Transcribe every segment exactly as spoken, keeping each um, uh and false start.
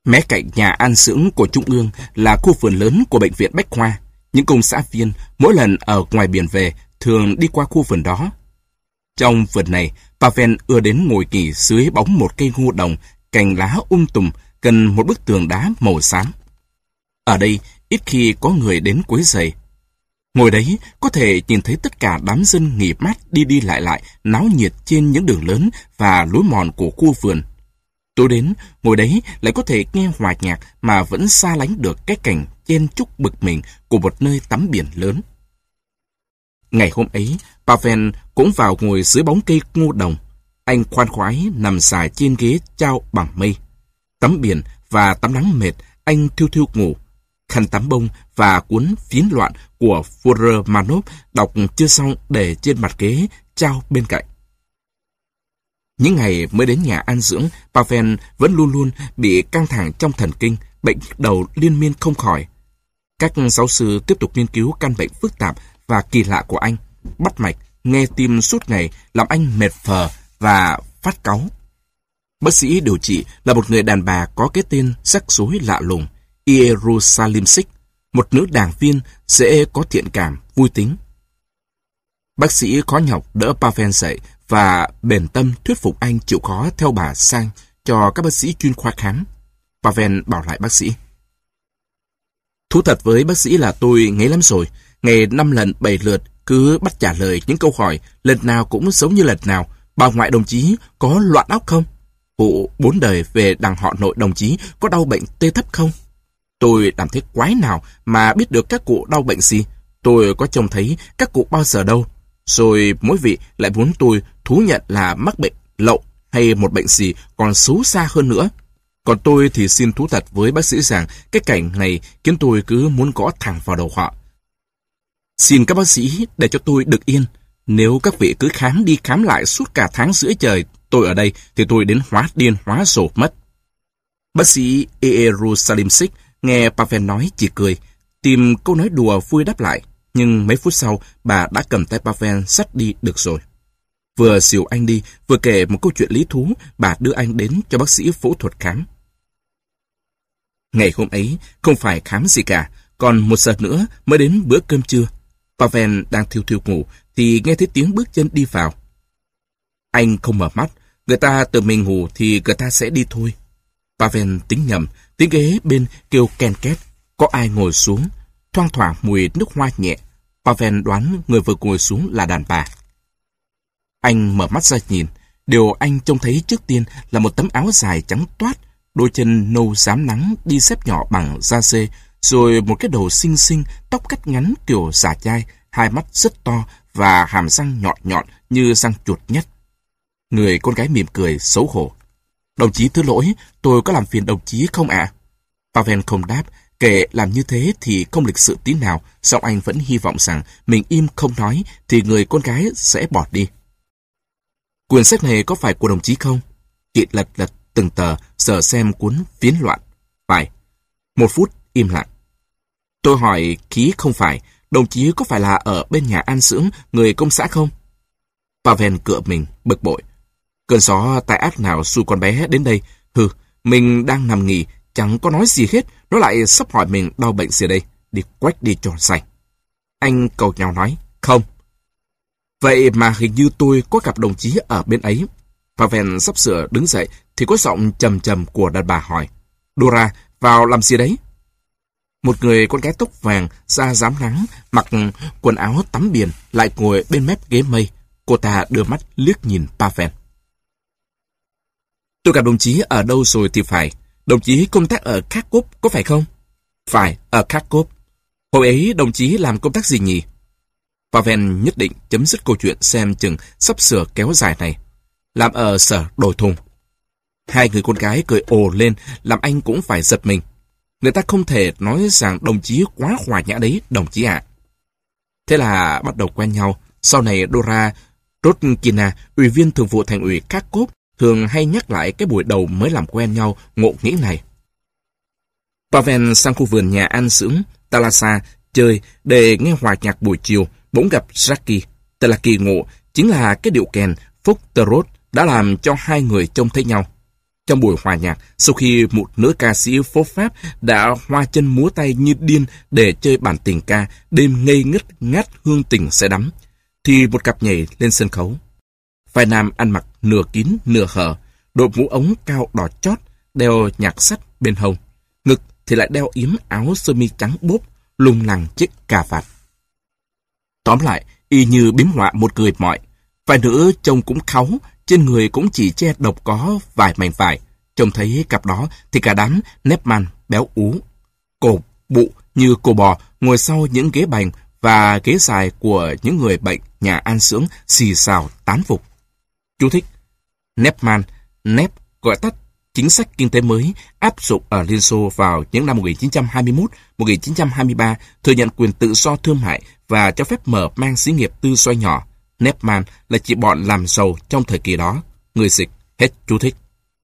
Mé cạnh nhà an dưỡng của Trung ương là khu vườn lớn của bệnh viện Bách Khoa. Những công xã viên mỗi lần ở ngoài biển về thường đi qua khu vườn đó. Trong vườn này, Pavel ưa đến ngồi nghỉ dưới bóng một cây ngô đồng, cành lá um tùm gần một bức tường đá màu xám. Ở đây ít khi có người đến quấy rầy. Ngồi đấy có thể nhìn thấy tất cả đám dân nghỉ mát đi đi lại lại, náo nhiệt trên những đường lớn và lối mòn của khu vườn. Tối đến, ngồi đấy lại có thể nghe hòa nhạc mà vẫn xa lánh được cái cảnh chen chúc bực mình của một nơi tắm biển lớn. Ngày hôm ấy, Pavel cũng vào ngồi dưới bóng cây ngô đồng. Anh khoan khoái nằm dài trên ghế trao bằng mây. Tắm biển và tắm nắng mệt, anh thiêu thiêu ngủ. Khăn tắm bông và cuốn Phiến loạn của Furmanov đọc chưa xong để trên mặt ghế trao bên cạnh. Những ngày mới đến nhà an dưỡng, Pavel vẫn luôn luôn bị căng thẳng trong thần kinh, bệnh nhức đầu liên miên không khỏi. Các giáo sư tiếp tục nghiên cứu căn bệnh phức tạp và kỳ lạ của anh, bắt mạch, nghe tim suốt ngày, làm anh mệt phờ và phát cáu. Bác sĩ điều trị là một người đàn bà có cái tên rắc rối lạ lùng, Ierusalimsik, một nữ đảng viên dễ có thiện cảm, vui tính. Bác sĩ khó nhọc đỡ Pavel dậy và bền tâm thuyết phục anh chịu khó theo bà sang cho các bác sĩ chuyên khoa khám. Pavel bảo lại bác sĩ: "Thú thật với bác sĩ là tôi ngấy lắm rồi. Ngày năm lần bảy lượt cứ bắt trả lời những câu hỏi, lần nào cũng giống như lần nào. Bà ngoại đồng chí có loạn óc không? Cụ bốn đời về đằng họ nội đồng chí có đau bệnh tê thấp không? Tôi làm thế quái nào mà biết được các cụ đau bệnh gì? Tôi có trông thấy các cụ bao giờ đâu. Rồi mỗi vị lại muốn tôi thú nhận là mắc bệnh lậu hay một bệnh gì còn xấu xa hơn nữa. Còn tôi thì xin thú thật với bác sĩ rằng cái cảnh này khiến tôi cứ muốn gõ thẳng vào đầu họ. Xin các bác sĩ để cho tôi được yên. Nếu các vị cứ khám đi khám lại suốt cả tháng rưỡi trời tôi ở đây thì tôi đến hóa điên hóa rồ mất." Bác sĩ Ierusalimsik nghe Pavel nói chỉ cười, tìm câu nói đùa vui đáp lại. Nhưng mấy phút sau, bà đã cầm tay Pavel xách đi được rồi. Vừa dìu anh đi, vừa kể một câu chuyện lý thú, bà đưa anh đến cho bác sĩ phẫu thuật khám. Ngày hôm ấy, không phải khám gì cả, còn một giờ nữa mới đến bữa cơm trưa. Pavel đang thiêu thiêu ngủ, thì nghe thấy tiếng bước chân đi vào. Anh không mở mắt, người ta tự mình ngủ thì người ta sẽ đi thôi. Pavel tính nhầm, tiếng ghế bên kêu ken két, có ai ngồi xuống, thoang thoảng mùi nước hoa nhẹ. Pavel đoán người vừa ngồi xuống là đàn bà. Anh mở mắt ra nhìn, điều anh trông thấy trước tiên là một tấm áo dài trắng toát, đôi chân nâu rám nắng đi xếp nhỏ bằng da dê, rồi một cái đầu xinh xinh, tóc cắt ngắn kiểu giả chai, hai mắt rất to và hàm răng nhọn nhọn như răng chuột nhất. Người con gái mỉm cười xấu hổ. "Đồng chí thứ lỗi, tôi có làm phiền đồng chí không ạ?" Pavel không đáp, kể làm như thế thì không lịch sự tí nào, song anh vẫn hy vọng rằng mình im không nói thì người con gái sẽ bỏ đi. "Quyển sách này có phải của đồng chí không?" Chị lật lật từng tờ, giờ xem cuốn Phiến loạn. "Phải." Một phút im lặng. "Tôi hỏi khí không phải, đồng chí có phải là ở bên nhà an dưỡng người công xã không?" Pavel cựa mình, bực bội. Cơn gió tai ác nào xui con bé đến đây? Hừ, mình đang nằm nghỉ, chẳng có nói gì hết, nó lại sắp hỏi mình đau bệnh gì đây. Đi quách đi cho sạch. Anh cầu nhau nói, không. Vậy mà hình như tôi có gặp đồng chí ở bên ấy. Pavel sắp sửa đứng dậy thì có giọng trầm trầm của đàn bà hỏi, Dora, vào làm gì đấy? Một người con gái tóc vàng, da rám nắng, mặc quần áo tắm biển, lại ngồi bên mép ghế mây. Cô ta đưa mắt liếc nhìn Pavel. Tôi gặp đồng chí ở đâu rồi thì phải. Đồng chí công tác ở Kharkov, có phải không? Phải, ở Kharkov. Hồi ấy đồng chí làm công tác gì nhỉ? Pavel nhất định chấm dứt câu chuyện xem chừng sắp sửa kéo dài này. Làm ở sở đổi thùng. Hai người con gái cười ồ lên, làm anh cũng phải giật mình. Người ta không thể nói rằng đồng chí quá hòa nhã đấy, đồng chí ạ. Thế là bắt đầu quen nhau. Sau này Dora Rodkina, ủy viên thường vụ thành ủy Kharkov, thường hay nhắc lại cái buổi đầu mới làm quen nhau ngộ nghĩnh này. Pavel sang khu vườn nhà an dưỡng Talasa chơi để nghe hòa nhạc buổi chiều, bỗng gặp Jackie. Thật là kỳ ngộ, chính là cái điệu kèn Foxtrot đã làm cho hai người trông thấy nhau. Trong buổi hòa nhạc, sau khi một nữ ca sĩ phố Pháp đã hoa chân múa tay như điên để chơi bản tình ca Đêm ngây ngất ngát hương tình say đắm, thì một cặp nhảy lên sân khấu. Vai nam ăn mặc nửa kín nửa hở, đội mũ ống cao đỏ chót, đeo nhạc sắt bên hông. Ngực thì lại đeo yếm áo sơ mi trắng bốp, lung lẳng chiếc cà vạt. Tóm lại, y như biếm họa một người mọi. Vai nữ trông cũng kháu, trên người cũng chỉ che độc có vài mảnh vải. Trông thấy cặp đó thì cả đám nếp man béo ú, cổ bụ như cô bò ngồi sau những ghế bành và ghế dài của những người bệnh nhà an dưỡng xì xào tán phục. Chú thích: nếp man, nếp gọi tắt chính sách kinh tế mới áp dụng ở Liên Xô vào những năm một nghìn chín trăm hai mươi mốt đến một nghìn chín trăm hai mươi ba, thừa nhận quyền tự do thương mại và cho phép mở mang xí nghiệp tư xoay nhỏ. Nếp man là chỉ bọn làm giàu trong thời kỳ đó. Người dịch. Hết chú thích.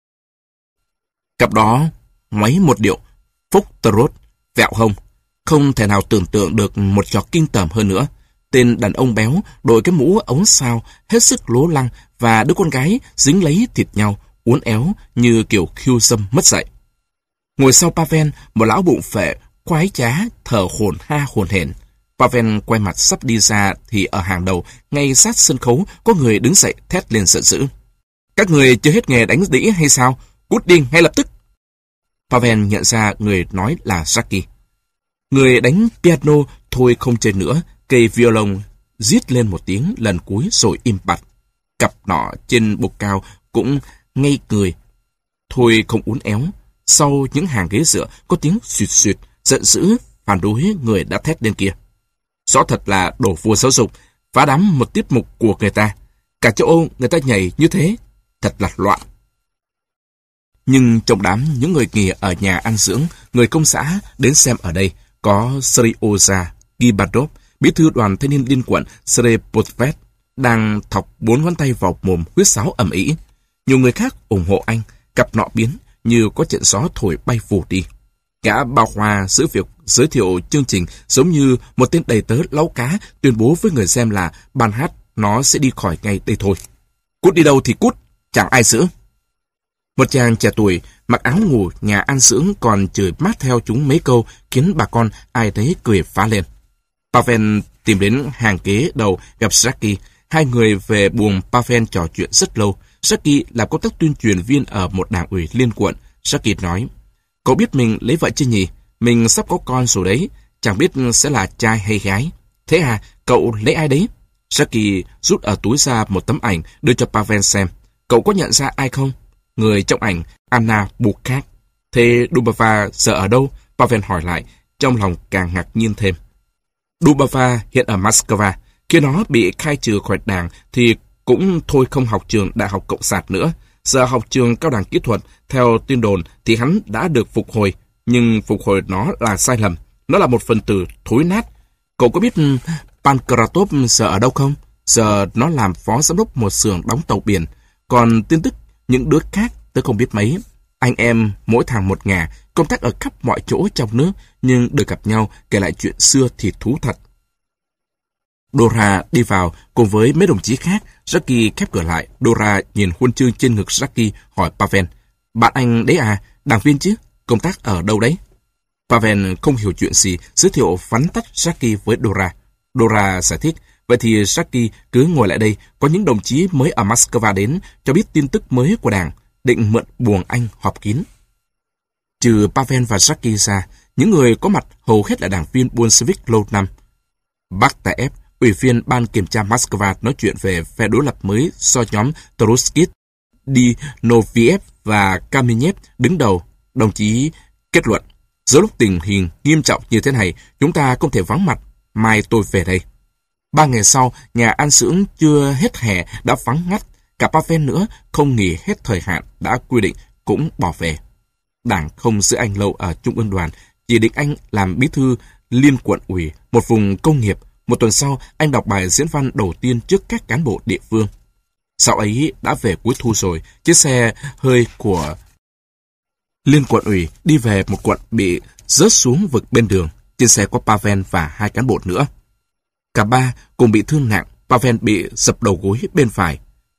Cặp đó ngoáy một điệu phúc trot, vẹo hông. Không thể nào tưởng tượng được một trò kinh tởm hơn nữa. Tên đàn ông béo đội cái mũ ống sao hết sức lố lăng và đứa con gái dính lấy thịt nhau, uốn éo như kiểu khiêu dâm mất dạy. Ngồi sau Pavel, một lão bụng phệ, khoái trá, thở hổn ha hổn hển. Pavel quay mặt sắp đi ra thì ở hàng đầu, ngay sát sân khấu, có người đứng dậy thét lên giận dữ. Các người chưa hết nghề đánh đĩ hay sao? Cút đi ngay lập tức! Pavel nhận ra người nói là Jackie. Người đánh piano thôi không chơi nữa, cây violon rít lên một tiếng lần cuối rồi im bặt. Cặp nọ trên bục cao cũng ngây người, thôi không uốn éo. Sau những hàng ghế dựa có tiếng suyệt suyệt, giận dữ phản đối người đã thét lên kia. Rõ thật là đổ vua giáo dục, phá đám một tiết mục của người ta. Cả châu Âu người ta nhảy như thế, thật là loạn. Nhưng trong đám những người nghỉ ở nhà ăn dưỡng, người công xã đến xem ở đây, có Seryoza Gibadov, bí thư đoàn thanh niên liên quận Srepotvet, đang thọc bốn ngón tay vào mồm huýt sáo ầm ĩ. Nhiều người khác ủng hộ anh, cặp nọ biến như có trận gió thổi bay vụt đi. Gã bao hoa giữ việc giới thiệu chương trình giống như một tên đầy tớ láu cá tuyên bố với người xem là ban hát nó sẽ đi khỏi ngay đây thôi. Cút đi đâu thì cút, chẳng ai giữ. Một chàng trẻ tuổi mặc áo ngủ nhà ăn dưỡng còn chửi mát theo chúng mấy câu khiến bà con ai thấy cười phá lên. Pavel tìm đến hàng ghế đầu gặp Jackie. Hai người về buồng Pavel trò chuyện rất lâu. Jackie làm công tác tuyên truyền viên ở một đảng ủy liên quận. Jackie nói, cậu biết mình lấy vợ chưa nhỉ? Mình sắp có con rồi đấy, chẳng biết sẽ là trai hay gái. Thế à, cậu lấy ai đấy? Jackie rút ở túi ra một tấm ảnh đưa cho Pavel xem. Cậu có nhận ra ai không? Người trong ảnh, Anna Bukat. Thế Dubova giờ ở đâu? Pavel hỏi lại, trong lòng càng ngạc nhiên thêm. Dubova hiện ở Moscow. Khi nó bị khai trừ khỏi đảng thì cũng thôi không học trường Đại học Cộng sản nữa. Giờ học trường cao đẳng kỹ thuật, theo tin đồn thì hắn đã được phục hồi. Nhưng phục hồi nó là sai lầm. Nó là một phần tử thối nát. Cậu có biết Pankratov giờ ở đâu không? Giờ nó làm phó giám đốc một xưởng đóng tàu biển. Còn tin tức những đứa khác tớ không biết mấy. Anh em mỗi thằng một ngả, công tác ở khắp mọi chỗ trong nước, nhưng được gặp nhau kể lại chuyện xưa thì thú thật. Dora đi vào cùng với mấy đồng chí khác. Jackie khép cửa lại. Dora nhìn huân chương trên ngực Jackie, hỏi Pavel, bạn anh đấy à, đảng viên chứ, công tác ở đâu đấy? Pavel không hiểu chuyện gì, giới thiệu vắn tắt Jackie với Dora. Dora giải thích, vậy thì Jackie cứ ngồi lại đây, có những đồng chí mới ở Moscow đến, cho biết tin tức mới của đảng, định mượn buồng anh họp kín. Trừ Pavel và Jackie ra, những người có mặt hầu hết là đảng viên Bolshevik lâu năm. Baktaev, ủy viên ban kiểm tra Moscow, nói chuyện về phe đối lập mới do nhóm Trotsky, Dinoviev và Kamenev đứng đầu. Đồng chí kết luận, giữa lúc tình hình nghiêm trọng như thế này, chúng ta không thể vắng mặt. Mai tôi về đây. Ba ngày sau, nhà ăn dưỡng chưa hết hè đã vắng ngắt. Cả Pavel nữa, không nghỉ hết thời hạn đã quy định, cũng bỏ về. Đảng không giữ anh lâu ở Trung ương đoàn, chỉ định anh làm bí thư liên quận ủy, một vùng công nghiệp. Một tuần sau, anh đọc bài diễn văn đầu tiên trước các cán bộ địa phương. Sau ấy đã về cuối thu rồi, chiếc xe hơi của liên quận ủy đi về một quận bị rớt xuống vực bên đường. Trên xe có Pavel và hai cán bộ nữa. Cả ba cùng bị thương nặng. Pavel bị dập đầu gối bên phải.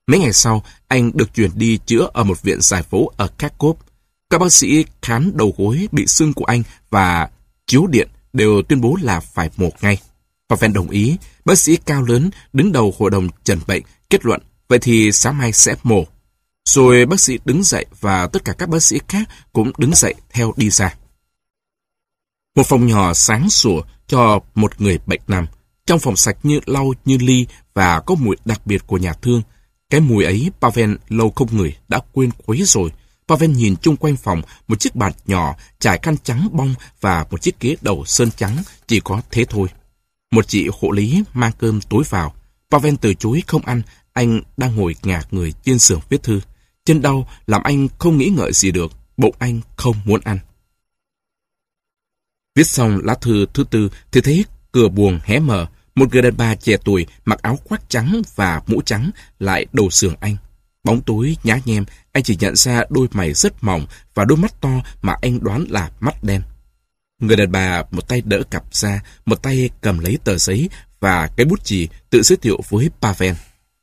Mấy ngày sau, anh được chuyển đi chữa ở một viện giải phẫu ở Kharkov. Các bác sĩ khám đầu gối bị sưng của anh và chiếu điện đều tuyên bố là phải mổ ngay. Pavel đồng ý. Bác sĩ cao lớn đứng đầu hội đồng chẩn bệnh kết luận vậy thì sáng mai sẽ mổ. Rồi bác sĩ đứng dậy và tất cả các bác sĩ khác cũng đứng dậy theo đi ra. Một phòng nhỏ sáng sủa cho một người bệnh nằm. Trong phòng sạch như lau như ly và có mùi đặc biệt của nhà thương. Cái mùi ấy Pavel lâu không ngửi đã quên khuấy rồi. Pavel nhìn chung quanh phòng, một chiếc bàn nhỏ trải khăn trắng bông và một chiếc ghế đầu sơn trắng, chỉ có thế thôi. Một chị hộ lý mang cơm tối vào. Pavel từ chối không ăn, anh đang ngồi ngả người trên giường viết thư. Chân đau làm anh không nghĩ ngợi gì được, bụng anh không muốn ăn. Viết xong lá thư thứ tư thì thấy cửa buồng hé mở. Một người đàn bà trẻ tuổi mặc áo khoác trắng và mũ trắng lại đầu giường anh. Bóng tối nhá nhem, anh chỉ nhận ra đôi mày rất mỏng và đôi mắt to mà anh đoán là mắt đen. Người đàn bà một tay đỡ cặp ra, một tay cầm lấy tờ giấy và cái bút chì tự giới thiệu với Pavel.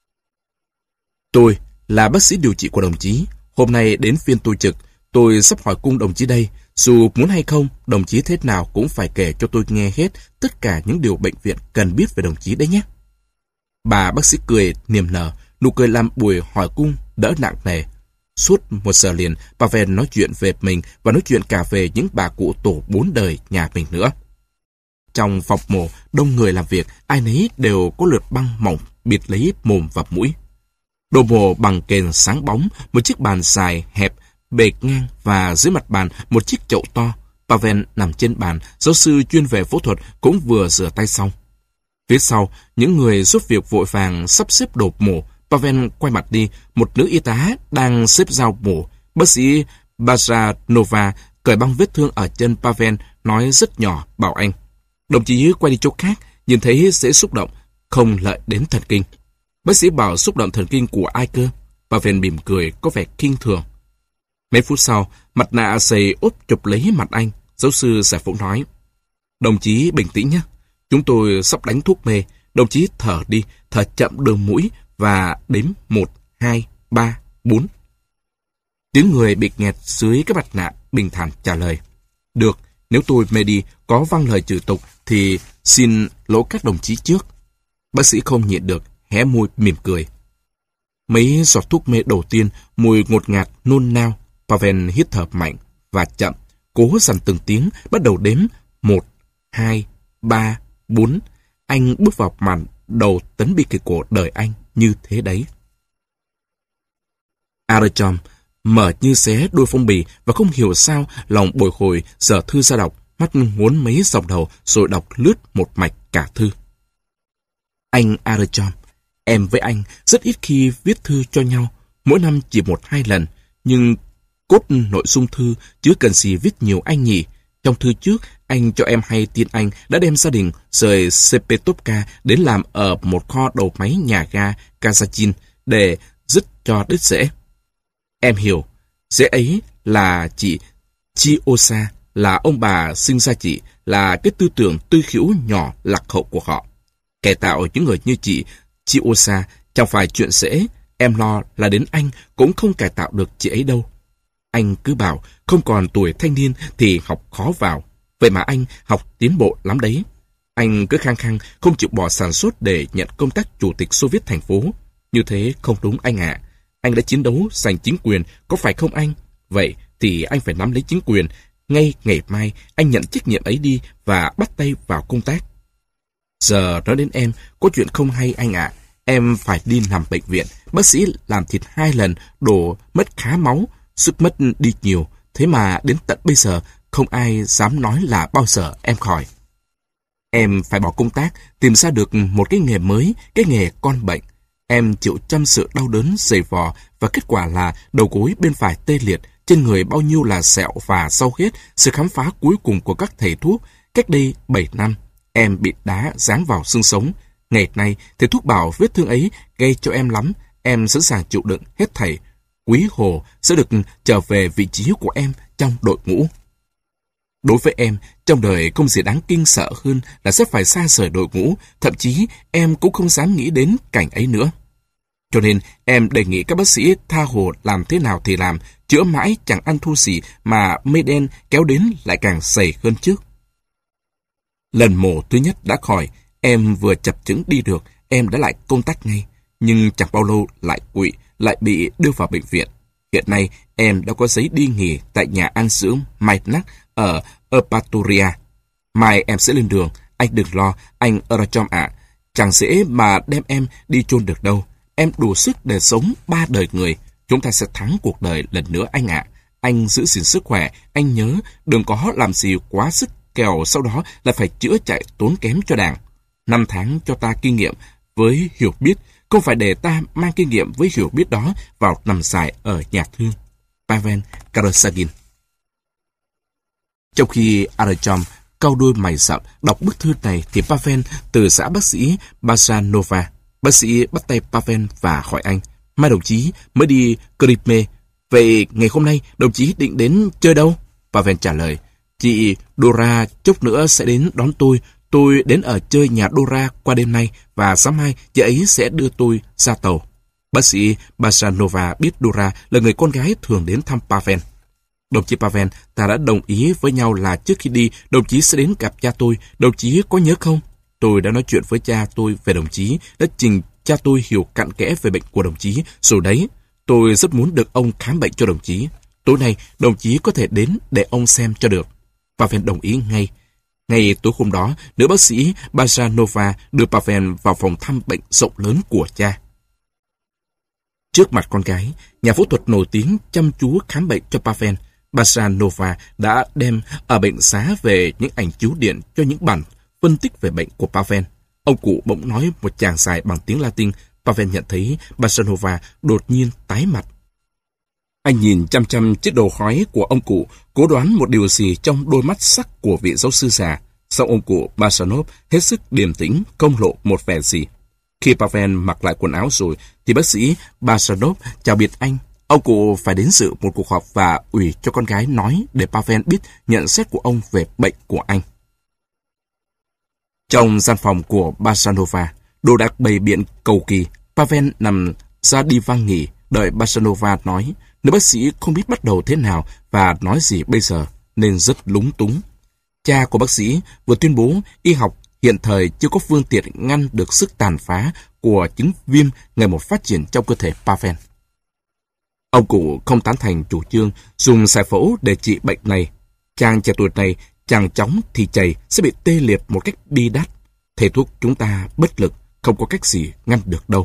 Tôi là bác sĩ điều trị của đồng chí. Hôm nay đến phiên tôi trực. Tôi sắp hỏi cung đồng chí đây. Dù muốn hay không, đồng chí thế nào cũng phải kể cho tôi nghe hết tất cả những điều bệnh viện cần biết về đồng chí đấy nhé. Bà bác sĩ cười niềm nở, nụ cười làm buổi hỏi cung đỡ nặng nề. Suốt một giờ liền, Pavel nói chuyện về mình và nói chuyện cả về những bà cụ tổ bốn đời nhà mình nữa. Trong phòng mổ, đông người làm việc, ai nấy đều có lượt băng mỏng bịt lấy mồm và mũi. Đồ mổ bằng kền sáng bóng, một chiếc bàn dài, hẹp, bề ngang và dưới mặt bàn một chiếc chậu to. Pavel nằm trên bàn, giáo sư chuyên về phẫu thuật cũng vừa rửa tay xong. Phía sau, những người giúp việc vội vàng sắp xếp đồ mổ. Pavel quay mặt đi, một nữ y tá đang xếp dao mổ. Bác sĩ Bazranova cởi băng vết thương ở chân Pavel, nói rất nhỏ, bảo anh. Đồng chí quay đi chỗ khác, nhìn thấy dễ xúc động, không lợi đến thần kinh. Bác sĩ bảo xúc động thần kinh của ai cơ? Pavel mỉm cười, có vẻ khinh thường. Mấy phút sau, mặt nạ dày úp chụp lấy mặt anh. Giáo sư giải phẫu nói. Đồng chí bình tĩnh nhé. Chúng tôi sắp đánh thuốc mê. Đồng chí thở đi, thở chậm đường mũi và đếm một, hai, ba, bốn. Tiếng người bị nghẹt dưới cái mặt nạ bình thản trả lời. Được, nếu tôi mê đi, có văng lời trừ tục thì xin lỗi các đồng chí trước. Bác sĩ không nhịn được, hé môi mỉm cười. Mấy giọt thuốc mê đầu tiên, mùi ngột ngạt nôn nao. Pavel hít thở mạnh và chậm, cố dằn từng tiếng, bắt đầu đếm một, hai, ba, bốn. Anh bước vào màn đầu tấn bi kịch của đời anh như thế đấy. Artyom mở như xé đôi phong bì và không hiểu sao lòng bồi hồi dở thư ra đọc, mắt nguốn mấy dòng đầu rồi đọc lướt một mạch cả thư. Anh Artyom, em với anh rất ít khi viết thư cho nhau, mỗi năm chỉ một hai lần, nhưng cốt nội dung thư chứ cần gì viết nhiều anh nhỉ. Trong thư trước, anh cho em hay tin anh đã đem gia đình rời Sepetovka đến làm ở một kho đầu máy nhà ga Kazachin để dứt cho đứt rễ. Em hiểu, rễ ấy là chị Chiosa, là ông bà sinh ra chị, là cái tư tưởng tư khiểu nhỏ lạc hậu của họ. Cải tạo những người như chị Chiosa chẳng phải chuyện dễ, em lo là đến anh cũng không cải tạo được chị ấy đâu. Anh cứ bảo không còn tuổi thanh niên thì học khó vào. Vậy mà anh học tiến bộ lắm đấy. Anh cứ khăng khăng không chịu bỏ sản xuất để nhận công tác chủ tịch Xô Viết thành phố. Như thế không đúng anh ạ. À. Anh đã chiến đấu giành chính quyền, có phải không anh? Vậy thì anh phải nắm lấy chính quyền. Ngay ngày mai anh nhận trách nhiệm ấy đi và bắt tay vào công tác. Giờ nói đến em, có chuyện không hay anh ạ. À. Em phải đi nằm bệnh viện. Bác sĩ làm thịt hai lần, đổ mất khá máu. Sức mất đi nhiều, thế mà đến tận bây giờ không ai dám nói là bao giờ em khỏi. Em phải bỏ công tác, tìm ra được một cái nghề mới, cái nghề con bệnh. Em chịu trăm sự đau đớn dày vò và kết quả là đầu gối bên phải tê liệt, trên người bao nhiêu là sẹo và sau hết sự khám phá cuối cùng của các thầy thuốc. Cách đây bảy năm, em bị đá giáng vào xương sống. Ngày nay, thầy thuốc bảo vết thương ấy gây cho em lắm, em sẵn sàng chịu đựng hết thảy. Quý Hồ sẽ được trở về vị trí của em trong đội ngũ. Đối với em, trong đời không gì đáng kinh sợ hơn là sẽ phải xa rời đội ngũ, thậm chí em cũng không dám nghĩ đến cảnh ấy nữa. Cho nên em đề nghị các bác sĩ tha hồ làm thế nào thì làm, chữa mãi chẳng ăn thua gì mà mây đen kéo đến lại càng dày hơn trước. Lần mổ thứ nhất đã khỏi, em vừa chập chững đi được, em đã lại công tác ngay. Nhưng chẳng bao lâu lại quỵ, lại bị đưa vào bệnh viện. Hiện nay em đã có giấy đi nghỉ tại nhà an dưỡng Maitnak ở Eupatoria. Mai em sẽ lên đường, anh đừng lo, anh Arachom ạ. Chẳng dễ mà đem em đi chôn được đâu. Em đủ sức để sống ba đời người. Chúng ta sẽ thắng cuộc đời lần nữa anh ạ. Anh giữ gìn sức khỏe, anh nhớ đừng có làm gì quá sức, kẻo sau đó là phải chữa chạy tốn kém cho đảng. Năm tháng cho ta kinh nghiệm với hiểu biết, không phải để ta mang kinh nghiệm với hiểu biết đó vào nằm dài ở nhà thương. Pavel Karasagin. Trong khi Arachom cau đôi mày rậm đọc bức thư này thì Pavel từ xã bác sĩ Bazanova. Bác sĩ bắt tay Pavel và hỏi anh, mai đồng chí mới đi Kripme, vậy ngày hôm nay đồng chí định đến chơi đâu? Pavel trả lời, chị Dora chốc nữa sẽ đến đón tôi. Tôi đến ở chơi nhà Dora qua đêm nay và sáng mai chị ấy sẽ đưa tôi ra tàu. Bác sĩ Bazanova biết Dora là người con gái thường đến thăm Pavel. Đồng chí Pavel, ta đã đồng ý với nhau là trước khi đi, đồng chí sẽ đến gặp cha tôi. Đồng chí có nhớ không? Tôi đã nói chuyện với cha tôi về đồng chí, đã trình cha tôi hiểu cặn kẽ về bệnh của đồng chí. Rồi đấy, tôi rất muốn được ông khám bệnh cho đồng chí. Tối nay, đồng chí có thể đến để ông xem cho được. Pavel đồng ý ngay. Ngay tối hôm đó, nữ bác sĩ Bazanova đưa Pavel vào phòng thăm bệnh rộng lớn của cha. Trước mặt con gái, nhà phẫu thuật nổi tiếng chăm chú khám bệnh cho Pavel. Bazanova đã đem ở bệnh xá về những ảnh chiếu điện cho những bản phân tích về bệnh của Pavel. Ông cụ bỗng nói một tràng dài bằng tiếng Latin. Pavel nhận thấy Bazanova đột nhiên tái mặt. Anh nhìn chăm chăm chiếc đầu khói của ông cụ, cố đoán một điều gì trong đôi mắt sắc của vị giáo sư già. Sau ông cụ Bazanov hết sức điềm tĩnh, không lộ một vẻ gì. Khi Pavel mặc lại quần áo rồi, thì bác sĩ Bazanov chào biệt anh. Ông cụ phải đến dự một cuộc họp và ủy cho con gái nói để Pavel biết nhận xét của ông về bệnh của anh. Trong gian phòng của Bazanova, đồ đạc bày biện cầu kỳ, Pavel nằm ra đi vang nghỉ, đợi Bazanova nói. Nữ bác sĩ không biết bắt đầu thế nào và nói gì bây giờ, nên rất lúng túng. Cha của bác sĩ vừa tuyên bố y học hiện thời chưa có phương tiện ngăn được sức tàn phá của chứng viêm ngày một phát triển trong cơ thể Pavel. Ông cụ không tán thành chủ trương dùng giải phẫu để trị bệnh này. Chàng trẻ tuổi này, chàng chóng thì chảy sẽ bị tê liệt một cách bi đát. Thầy thuốc chúng ta bất lực, không có cách gì ngăn được đâu.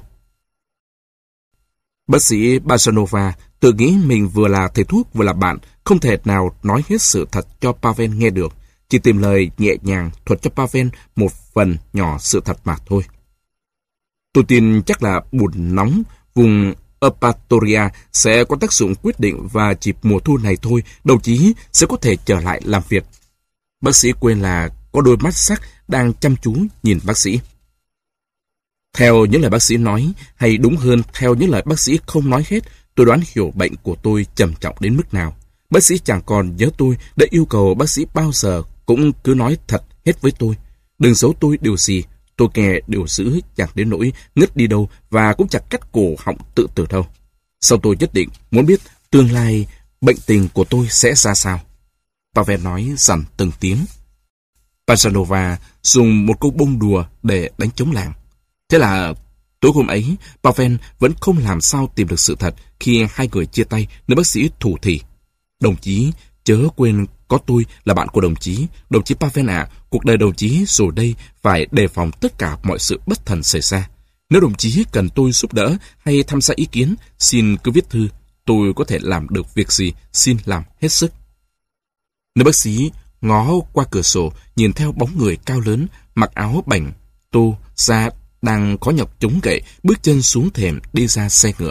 Bác sĩ Bazanova tự nghĩ mình vừa là thầy thuốc vừa là bạn, không thể nào nói hết sự thật cho Pavel nghe được, chỉ tìm lời nhẹ nhàng thuật cho Pavel một phần nhỏ sự thật mà thôi. Tôi tin chắc là bùn nóng vùng Eupatoria sẽ có tác dụng quyết định và chỉ mùa thu này thôi, đồng chí sẽ có thể trở lại làm việc. Bác sĩ quên là có đôi mắt sắc đang chăm chú nhìn bác sĩ. Theo những lời bác sĩ nói, hay đúng hơn theo những lời bác sĩ không nói hết, tôi đoán hiểu bệnh của tôi trầm trọng đến mức nào. Bác sĩ chẳng còn nhớ tôi đã yêu cầu bác sĩ bao giờ cũng cứ nói thật hết với tôi. Đừng giấu tôi điều gì, tôi nghe điều giữ chẳng đến nỗi ngất đi đâu và cũng chẳng cắt cổ họng tự tử đâu. Sau tôi nhất định muốn biết tương lai bệnh tình của tôi sẽ ra sao. Pavel nói dằn từng tiếng. Bazanova dùng một câu bông đùa để đánh trống làng. Thế là tối hôm ấy, Pavel vẫn không làm sao tìm được sự thật khi hai người chia tay nơi bác sĩ thủ thỉ. Đồng chí, chớ quên có tôi là bạn của đồng chí. Đồng chí Pavel ạ, cuộc đời đồng chí rồi đây phải đề phòng tất cả mọi sự bất thần xảy ra. Nếu đồng chí cần tôi giúp đỡ hay tham gia ý kiến, xin cứ viết thư. Tôi có thể làm được việc gì, xin làm hết sức. Nữ bác sĩ ngó qua cửa sổ, nhìn theo bóng người cao lớn, mặc áo bảnh, tô, da đang khó nhọc chống gậy, bước chân xuống thềm đi ra xe ngựa.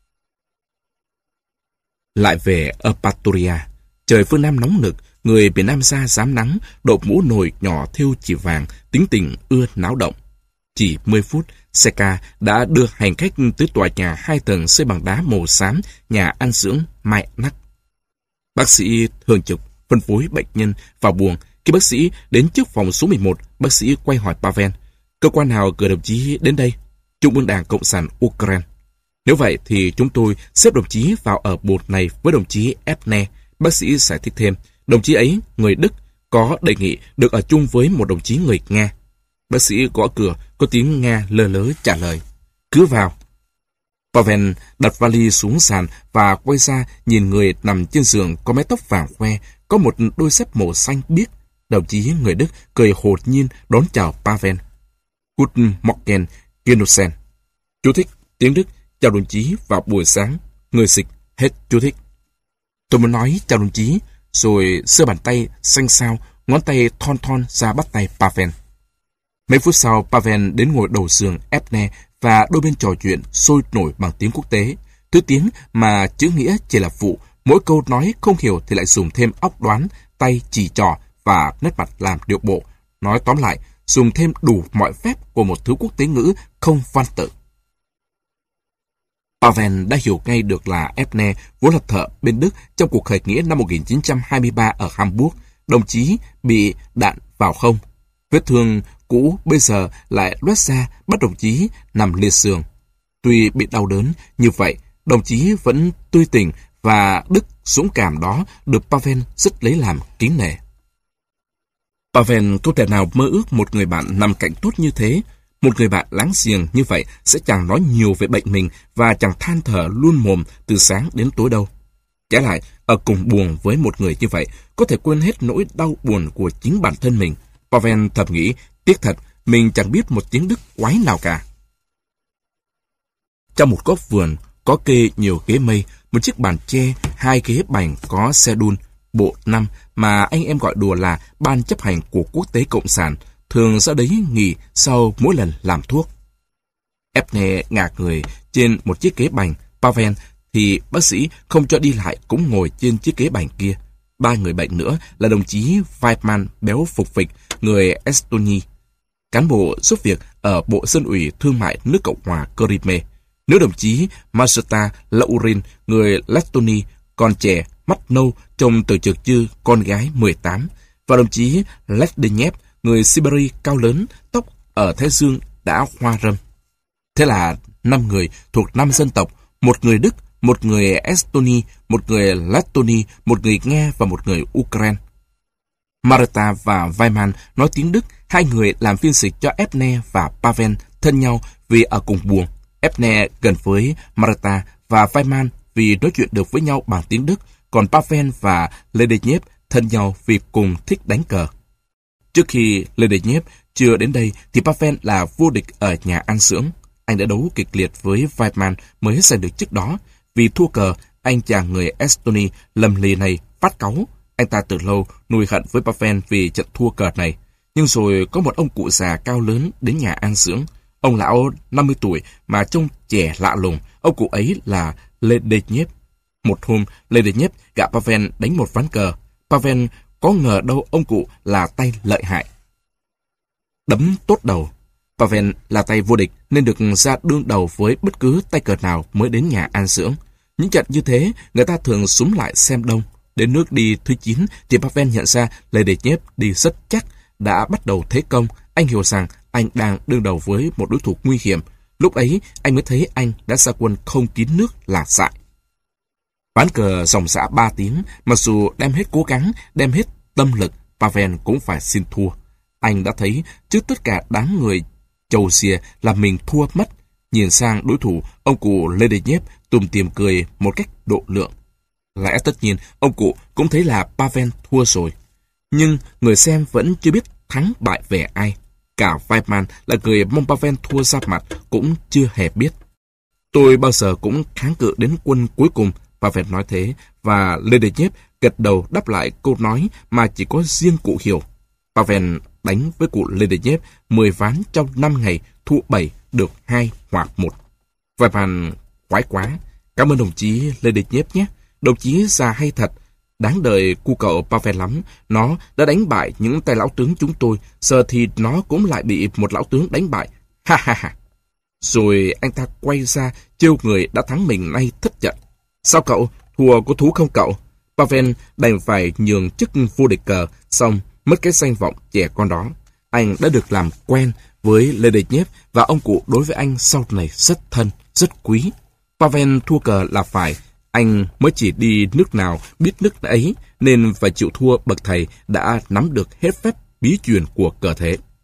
Lại về Eupatoria, trời phương Nam nóng nực, người miền Nam ra dám nắng, đội mũ nồi nhỏ thêu chỉ vàng, tính tình ưa náo động. Chỉ mười phút, xe ca đã đưa hành khách tới tòa nhà hai tầng xây bằng đá màu xám, nhà ăn dưỡng Mai Nắc. Bác sĩ thường trực phân phối bệnh nhân vào buồng. Khi bác sĩ đến trước phòng số mười một, bác sĩ quay hỏi Pavel: cơ quan nào gửi đồng chí đến đây? Trung ương Đảng Cộng sản Ukraine. Nếu vậy thì chúng tôi xếp đồng chí vào ở bột này với đồng chí Ebner. Bác sĩ giải thích thêm. Đồng chí ấy, người Đức, có đề nghị được ở chung với một đồng chí người Nga. Bác sĩ gõ cửa, có tiếng Nga lơ lớ trả lời. Cứ vào. Pavel đặt vali xuống sàn và quay ra nhìn người nằm trên giường có mái tóc vàng khoe, có một đôi dép màu xanh biếc. Đồng chí người Đức cười hồn nhiên đón chào Pavel. Guten Morgen, Genossen. Chú thích, tiếng Đức, chào đồng chí vào buổi sáng. Người dịch, hết chú thích. Tôi muốn nói chào đồng chí, rồi giơ bàn tay xanh xao, ngón tay thon thon ra bắt tay Pavel. Mấy phút sau, Pavel đến ngồi đầu giường Ebner và đôi bên trò chuyện sôi nổi bằng tiếng quốc tế. Thứ tiếng mà chữ nghĩa chỉ là phụ, mỗi câu nói không hiểu thì lại dùng thêm óc đoán, tay chỉ trò và nét mặt làm điệu bộ. Nói tóm lại, dùng thêm đủ mọi phép của một thứ quốc tế ngữ không văn tự. Pavel đã hiểu ngay được là Ebner vốn là thợ bên Đức trong cuộc khởi nghĩa năm một nghìn chín trăm hai mươi ba ở Hamburg. Đồng chí bị đạn vào hông. Vết thương cũ bây giờ lại loét ra bắt đồng chí nằm liệt giường. Tuy bị đau đớn như vậy, đồng chí vẫn tươi tỉnh và đức dũng cảm đó được Pavel rất lấy làm kính nể. Pavel không thể nào mơ ước một người bạn nằm cạnh tốt như thế. Một người bạn láng giềng như vậy sẽ chẳng nói nhiều về bệnh mình và chẳng than thở luôn mồm từ sáng đến tối đâu. Trái lại, ở cùng buồn với một người như vậy, có thể quên hết nỗi đau buồn của chính bản thân mình. Pavel thầm nghĩ, tiếc thật, mình chẳng biết một tiếng Đức quái nào cả. Trong một góc vườn, có kê nhiều ghế mây, một chiếc bàn tre, hai ghế bành có xe đun, bộ năm mà anh em gọi đùa là ban chấp hành của Quốc tế Cộng sản, thường ra đấy nghỉ sau mỗi lần làm thuốc. Ebner ngả người trên một chiếc ghế bành, Pavel thì bác sĩ không cho đi lại cũng ngồi trên chiếc ghế bành kia. Ba người bệnh nữa là đồng chí Weidmann béo phục phịch, người Estonia, cán bộ giúp việc ở Bộ Dân ủy Thương mại nước Cộng hòa Crimea. Nữ đồng chí Marta Laurin, người Lettoni, còn trẻ, mắt nâu, trông từ trực như con gái mười tám. Và đồng chí Ledenev, người Siberia cao lớn, tóc ở thái dương đã hoa râm. Thế là năm người thuộc năm dân tộc, một người Đức, một người Estonia, một người Lettoni, một người Nga và một người Ukraine. Marta và Weidmann nói tiếng Đức, hai người làm phiên dịch cho Ebner và Pavel thân nhau vì ở cùng buồng. Ebner gần với Marta và Weidmann vì nói chuyện được với nhau bằng tiếng Đức, còn Pavel và Ledenev thân nhau vì cùng thích đánh cờ. Trước khi Ledenev chưa đến đây thì Pavel là vô địch ở nhà ăn xưởng. Anh đã đấu kịch liệt với Weidmann mới giành được chức đó. Vì thua cờ, anh chàng người Estonia lầm lì này phát cáu. Anh ta từ lâu nuôi hận với Pavel vì trận thua cờ này. Nhưng rồi có một ông cụ già cao lớn đến nhà ăn xưởng. Ông lão năm mươi tuổi mà trông trẻ lạ lùng. Ông cụ ấy là Ledenev. Một hôm, Ledenev gạ Pavel đánh một ván cờ. Pavel có ngờ đâu ông cụ là tay lợi hại. Đấm tốt đầu. Pavel là tay vô địch nên được ra đương đầu với bất cứ tay cờ nào mới đến nhà an dưỡng. Những trận như thế, người ta thường xúm lại xem đông. Đến nước đi thứ chín thì Pavel nhận ra Ledenev đi rất chắc, đã bắt đầu thế công. Anh hiểu rằng anh đang đương đầu với một đối thủ nguy hiểm. Lúc ấy, anh mới thấy anh đã ra quân không kín nước là dại. Ván cờ dòng dã ba tiếng, mặc dù đem hết cố gắng, đem hết tâm lực, Pavel cũng phải xin thua. Anh đã thấy trước tất cả đám người chầu xìa là mình thua mất. Nhìn sang đối thủ, ông cụ Ledenev tùm tìm cười một cách độ lượng. Lẽ tất nhiên, ông cụ cũng thấy là Pavel thua rồi. Nhưng người xem vẫn chưa biết thắng bại về ai. Cả Weidmann là người mong Pavel thua ra mặt cũng chưa hề biết. Tôi bao giờ cũng kháng cự đến quân cuối cùng, Pavel nói thế, và Ledenev gật đầu đáp lại câu nói mà chỉ có riêng cụ hiểu. Pavel đánh với cụ Ledenev mười ván trong năm ngày, thua bảy, được hai hoặc một. Weidmann khoái quá. Cảm ơn đồng chí Ledenev nhé. Đồng chí già hay thật. Đáng đời cu cậu Pavel lắm. Nó đã đánh bại những tay lão tướng chúng tôi. Giờ thì nó cũng lại bị một lão tướng đánh bại. Ha ha ha. Rồi anh ta quay ra trêu người đã thắng mình nay thất trận. Sao cậu? Thua có thú không cậu? Pavel đành phải nhường chức vô địch cờ, xong mất cái danh vọng trẻ con đó. Anh đã được làm quen với Ledenev và ông cụ đối với anh sau này rất thân, rất quý. Pavel thua cờ là phải. Anh mới chỉ đi nước nào biết nước ấy, nên phải chịu thua bậc thầy đã nắm được hết phép bí truyền của cờ thế.